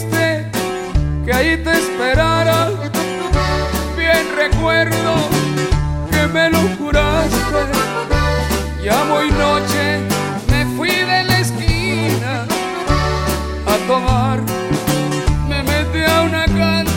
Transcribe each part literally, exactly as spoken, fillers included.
dijiste que ahí te esperara. Bien recuerdo que me lo juraste. Ya muy noche me fui de la esquina a tomar, me metí a una cantina.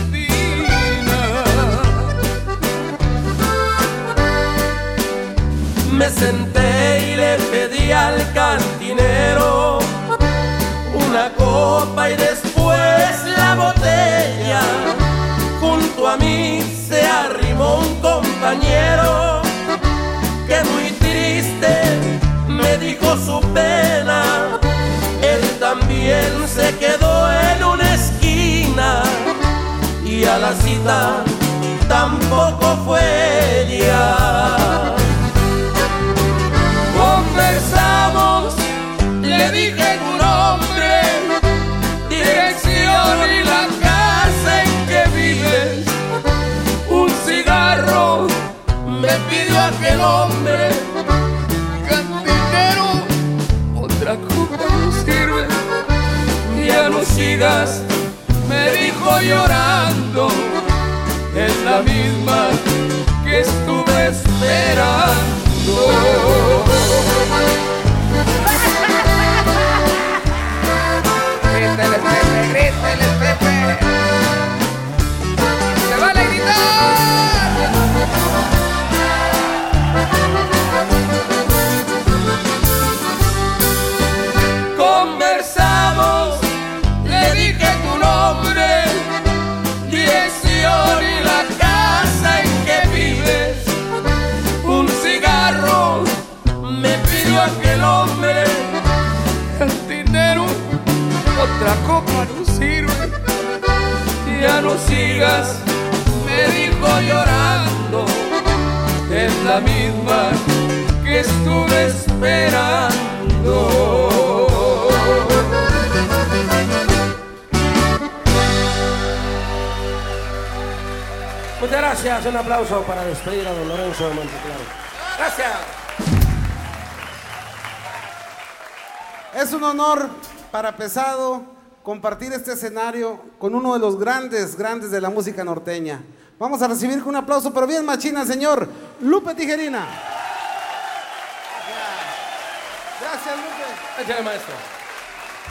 Me senté y le pedí al cantinero una copa y después la botella. Junto a mí se arrimó un compañero que muy triste me dijo su pena. Él también se quedó en una esquina y a la cita tampoco fue ya. Conversamos, le dije tu nombre, dirección y la casa en que vives. Un cigarro me pidió aquel hombre. Cantinero, otra copa no sirve. Ya no sigas, me dijo llorando. Es la misma que estuve esperando. Grítale, Pepe, grítale, Pepe. ¡Se vale gritar! Conversamos, le dije tu nombre, dirección y la casa en que vives. Un cigarro me pidió aquel hombre. Cantinero, otra copa no sirve. Ya no sigas, me dijo llorando. Es la misma que estuve esperando. Muchas gracias, un aplauso para despedir a don Lorenzo de Monteclaro. Gracias. Es un honor para Pesado compartir este escenario con uno de los grandes, grandes de la música norteña. Vamos a recibir con un aplauso, pero bien machina, señor Lupe Tijerina. Gracias, Lupe. Échale, maestro.